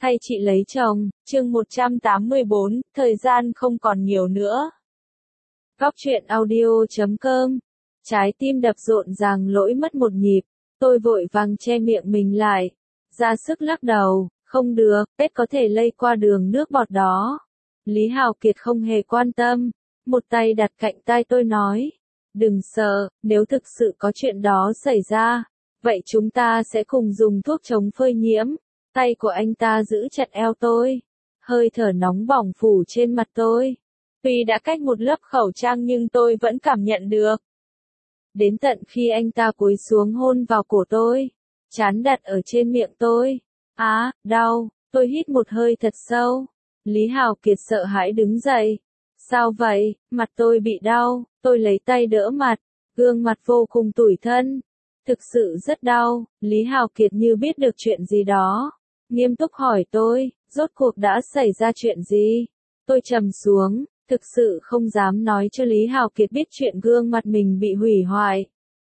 hay chị lấy chồng, chương 184, thời gian không còn nhiều nữa. Góc truyện audio.com. Trái tim đập rộn ràng lỗi mất một nhịp, tôi vội vàng che miệng mình lại, ra sức lắc đầu, không được, Tết có thể lây qua đường nước bọt đó. Lý Hào Kiệt không hề quan tâm, một tay đặt cạnh tai tôi nói, đừng sợ, nếu thực sự có chuyện đó xảy ra, vậy chúng ta sẽ cùng dùng thuốc chống phơi nhiễm. Tay của anh ta giữ chặt eo tôi, hơi thở nóng bỏng phủ trên mặt tôi. Tuy đã cách một lớp khẩu trang nhưng tôi vẫn cảm nhận được. Đến tận khi anh ta cúi xuống hôn vào cổ tôi, trán đặt ở trên miệng tôi. Đau, tôi hít một hơi thật sâu. Lý Hào Kiệt sợ hãi đứng dậy. Sao vậy, mặt tôi bị đau, tôi lấy tay đỡ mặt, gương mặt vô cùng tủi thân. Thực sự rất đau, Lý Hào Kiệt như biết được chuyện gì đó. Nghiêm túc hỏi tôi, rốt cuộc đã xảy ra chuyện gì? Tôi trầm xuống, thực sự không dám nói cho Lý Hào Kiệt biết chuyện gương mặt mình bị hủy hoại.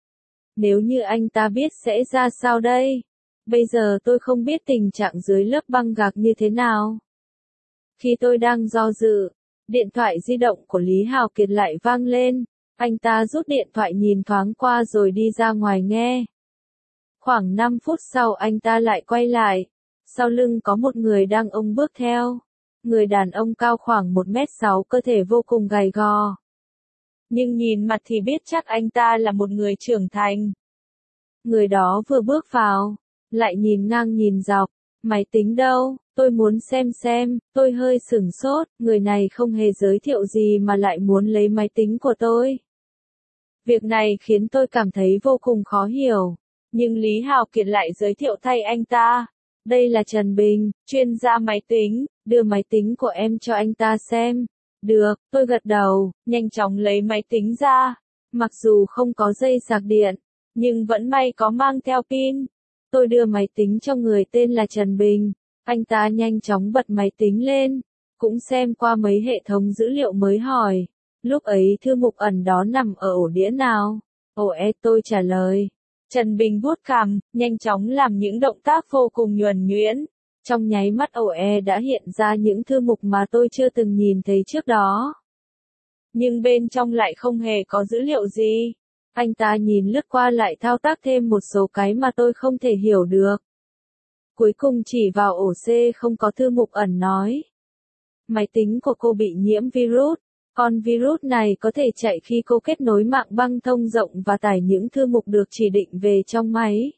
Nếu như anh ta biết sẽ ra sao đây? Bây giờ tôi không biết tình trạng dưới lớp băng gạc như thế nào. Khi tôi đang do dự, điện thoại di động của Lý Hào Kiệt lại vang lên. Anh ta rút điện thoại nhìn thoáng qua rồi đi ra ngoài nghe. Khoảng 5 phút sau anh ta lại quay lại. Sau lưng có một người đang ông bước theo. Người đàn ông cao khoảng 1m6, cơ thể vô cùng gầy gò. Nhưng nhìn mặt thì biết chắc anh ta là một người trưởng thành. Người đó vừa bước vào, lại nhìn ngang nhìn dọc. Máy tính đâu? Tôi muốn xem, tôi hơi sửng sốt, người này không hề giới thiệu gì mà lại muốn lấy máy tính của tôi. Việc này khiến tôi cảm thấy vô cùng khó hiểu, nhưng Lý Hào Kiệt lại giới thiệu thay anh ta. Đây là Trần Bình, chuyên gia máy tính, đưa máy tính của em cho anh ta xem. Được, tôi gật đầu, nhanh chóng lấy máy tính ra. Mặc dù không có dây sạc điện, nhưng vẫn may có mang theo pin. Tôi đưa máy tính cho người tên là Trần Bình. Anh ta nhanh chóng bật máy tính lên, cũng xem qua mấy hệ thống dữ liệu mới hỏi. Lúc ấy thư mục ẩn đó nằm ở ổ đĩa nào? Tôi trả lời. Trần Bình vuốt cằm, nhanh chóng làm những động tác vô cùng nhuần nhuyễn. Trong nháy mắt đã hiện ra những thư mục mà tôi chưa từng nhìn thấy trước đó. Nhưng bên trong lại không hề có dữ liệu gì. Anh ta nhìn lướt qua lại thao tác thêm một số cái mà tôi không thể hiểu được. Cuối cùng chỉ vào ổ C không có thư mục ẩn nói. Máy tính của cô bị nhiễm virus. Con virus này có thể chạy khi cô kết nối mạng băng thông rộng và tải những thư mục được chỉ định về trong máy.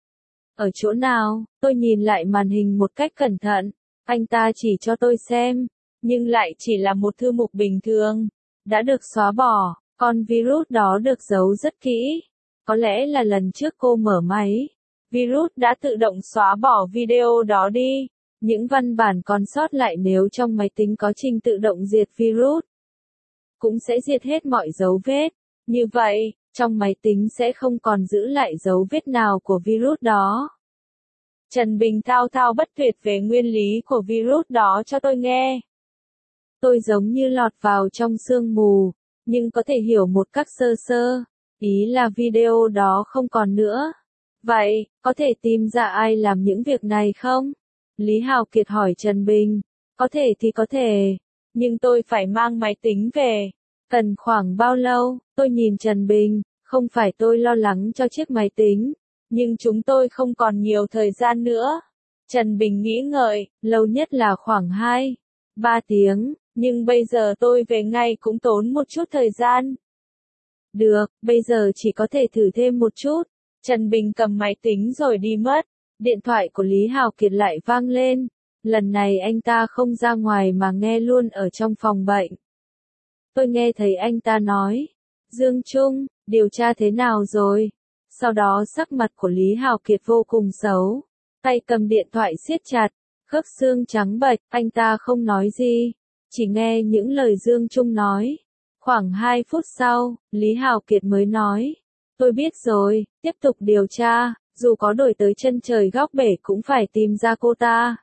Ở chỗ nào? Tôi nhìn lại màn hình một cách cẩn thận. Anh ta chỉ cho tôi xem, nhưng lại chỉ là một thư mục bình thường. Đã được xóa bỏ, con virus đó được giấu rất kỹ. Có lẽ là lần trước cô mở máy, virus đã tự động xóa bỏ video đó đi. Những văn bản còn sót lại nếu trong máy tính có trình tự động diệt virus, cũng sẽ diệt hết mọi dấu vết. Như vậy, trong máy tính sẽ không còn giữ lại dấu vết nào của virus đó. Trần Bình thao thao bất tuyệt về nguyên lý của virus đó cho tôi nghe. Tôi giống như lọt vào trong sương mù, nhưng có thể hiểu một cách sơ sơ. Ý là video đó không còn nữa. Vậy, có thể tìm ra ai làm những việc này không? Lý Hào Kiệt hỏi Trần Bình. Có thể thì có thể. Nhưng tôi phải mang máy tính về. Cần khoảng bao lâu? Tôi nhìn Trần Bình. Không phải tôi lo lắng cho chiếc máy tính, nhưng chúng tôi không còn nhiều thời gian nữa. Trần Bình nghĩ ngợi, lâu nhất là khoảng 2-3 tiếng, nhưng bây giờ tôi về ngay cũng tốn một chút thời gian. Được, bây giờ chỉ có thể thử thêm một chút. Trần Bình cầm máy tính rồi đi mất. Điện thoại của Lý Hào Kiệt lại vang lên. Lần này anh ta không ra ngoài mà nghe luôn ở trong phòng bệnh. Tôi nghe thấy anh ta nói, Dương Trung, điều tra thế nào rồi? Sau đó sắc mặt của Lý Hào Kiệt vô cùng xấu. Tay cầm điện thoại siết chặt, khớp xương trắng bệch, anh ta không nói gì. Chỉ nghe những lời Dương Trung nói. Khoảng 2 phút sau, Lý Hào Kiệt mới nói, tôi biết rồi, tiếp tục điều tra, dù có đổi tới chân trời góc bể cũng phải tìm ra cô ta.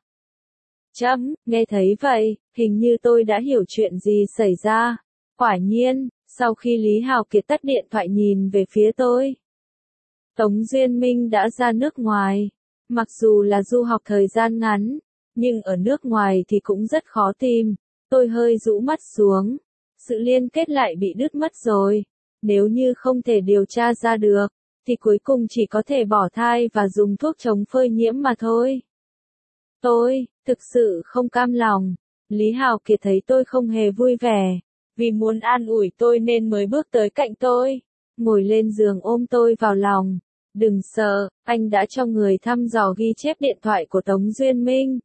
Nghe thấy vậy, hình như tôi đã hiểu chuyện gì xảy ra. Quả nhiên, sau khi Lý Hào Kiệt tắt điện thoại nhìn về phía tôi. Tống Duyên Minh đã ra nước ngoài. Mặc dù là du học thời gian ngắn, nhưng ở nước ngoài thì cũng rất khó tìm. Tôi hơi rũ mắt xuống. Sự liên kết lại bị đứt mất rồi. Nếu như không thể điều tra ra được, thì cuối cùng chỉ có thể bỏ thai và dùng thuốc chống phơi nhiễm mà thôi. Tôi, thực sự không cam lòng. Lý Hào Kiệt thấy tôi không hề vui vẻ. Vì muốn an ủi tôi nên mới bước tới cạnh tôi. Ngồi lên giường ôm tôi vào lòng. Đừng sợ, anh đã cho người thăm dò ghi chép điện thoại của Tống Duyên Minh.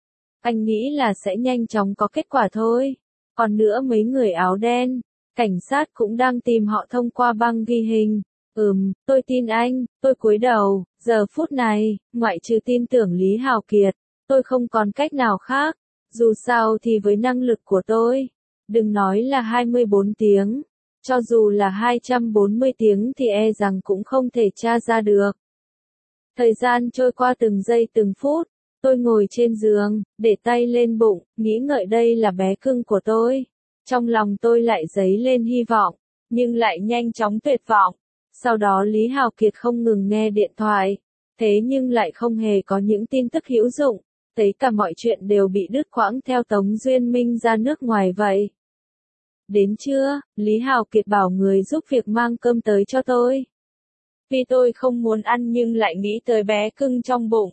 Anh nghĩ là sẽ nhanh chóng có kết quả thôi. Còn nữa mấy người áo đen, cảnh sát cũng đang tìm họ thông qua băng ghi hình. Tôi tin anh, tôi cúi đầu, giờ phút này, ngoại trừ tin tưởng Lý Hào Kiệt, tôi không còn cách nào khác. Dù sao thì với năng lực của tôi, đừng nói là 24 tiếng, cho dù là 240 tiếng thì e rằng cũng không thể tra ra được. Thời gian trôi qua từng giây từng phút, tôi ngồi trên giường, để tay lên bụng, nghĩ ngợi đây là bé cưng của tôi. Trong lòng tôi lại dấy lên hy vọng, nhưng lại nhanh chóng tuyệt vọng. Sau đó Lý Hào Kiệt không ngừng nghe điện thoại, thế nhưng lại không hề có những tin tức hữu dụng, thấy cả mọi chuyện đều bị đứt quãng theo Tống Duyên Minh ra nước ngoài vậy. Đến trưa, Lý Hào Kiệt bảo người giúp việc mang cơm tới cho tôi. Vì tôi không muốn ăn nhưng lại nghĩ tới bé cưng trong bụng.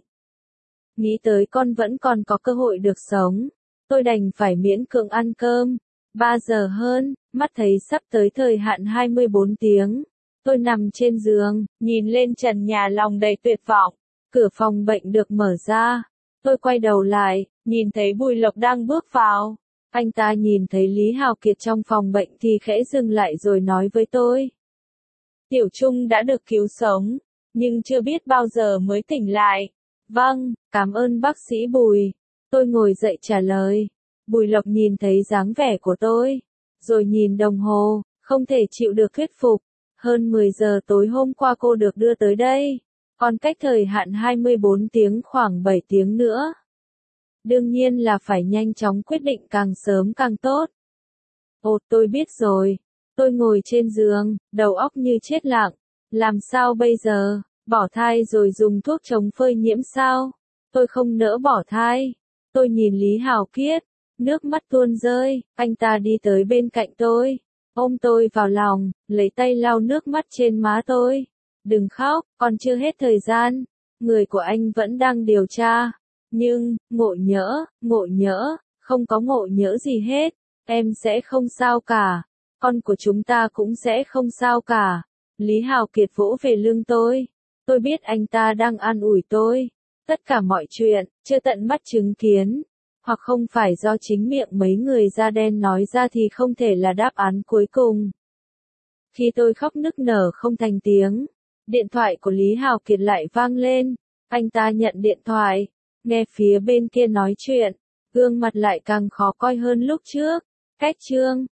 Nghĩ tới con vẫn còn có cơ hội được sống. Tôi đành phải miễn cưỡng ăn cơm. 3 giờ hơn, mắt thấy sắp tới thời hạn 24 tiếng. Tôi nằm trên giường, nhìn lên trần nhà lòng đầy tuyệt vọng. Cửa phòng bệnh được mở ra. Tôi quay đầu lại, nhìn thấy Bùi Lộc đang bước vào. Anh ta nhìn thấy Lý Hào Kiệt trong phòng bệnh thì khẽ dừng lại rồi nói với tôi. Tiểu Trung đã được cứu sống, nhưng chưa biết bao giờ mới tỉnh lại. Vâng, cảm ơn bác sĩ Bùi. Tôi ngồi dậy trả lời. Bùi Lộc nhìn thấy dáng vẻ của tôi, rồi nhìn đồng hồ, không thể chịu được thuyết phục. Hơn 10 giờ tối hôm qua cô được đưa tới đây, còn cách thời hạn 24 tiếng khoảng 7 tiếng nữa. Đương nhiên là phải nhanh chóng quyết định càng sớm càng tốt. Ồ, tôi biết rồi. Tôi ngồi trên giường, đầu óc như chết lặng. Làm sao bây giờ? Bỏ thai rồi dùng thuốc chống phơi nhiễm sao? Tôi không nỡ bỏ thai. Tôi nhìn Lý Hào Kiệt, nước mắt tuôn rơi, anh ta đi tới bên cạnh tôi, ôm tôi vào lòng, lấy tay lau nước mắt trên má tôi. Đừng khóc, còn chưa hết thời gian. Người của anh vẫn đang điều tra. Nhưng, ngộ nhỡ, không có ngộ nhỡ gì hết. Em sẽ không sao cả. Con của chúng ta cũng sẽ không sao cả. Lý Hào Kiệt vỗ về lưng tôi. Tôi biết anh ta đang an ủi tôi. Tất cả mọi chuyện, chưa tận mắt chứng kiến, hoặc không phải do chính miệng mấy người da đen nói ra thì không thể là đáp án cuối cùng. Khi tôi khóc nức nở không thành tiếng, điện thoại của Lý Hào Kiệt lại vang lên. Anh ta nhận điện thoại, nghe phía bên kia nói chuyện, gương mặt lại càng khó coi hơn lúc trước. Cách chương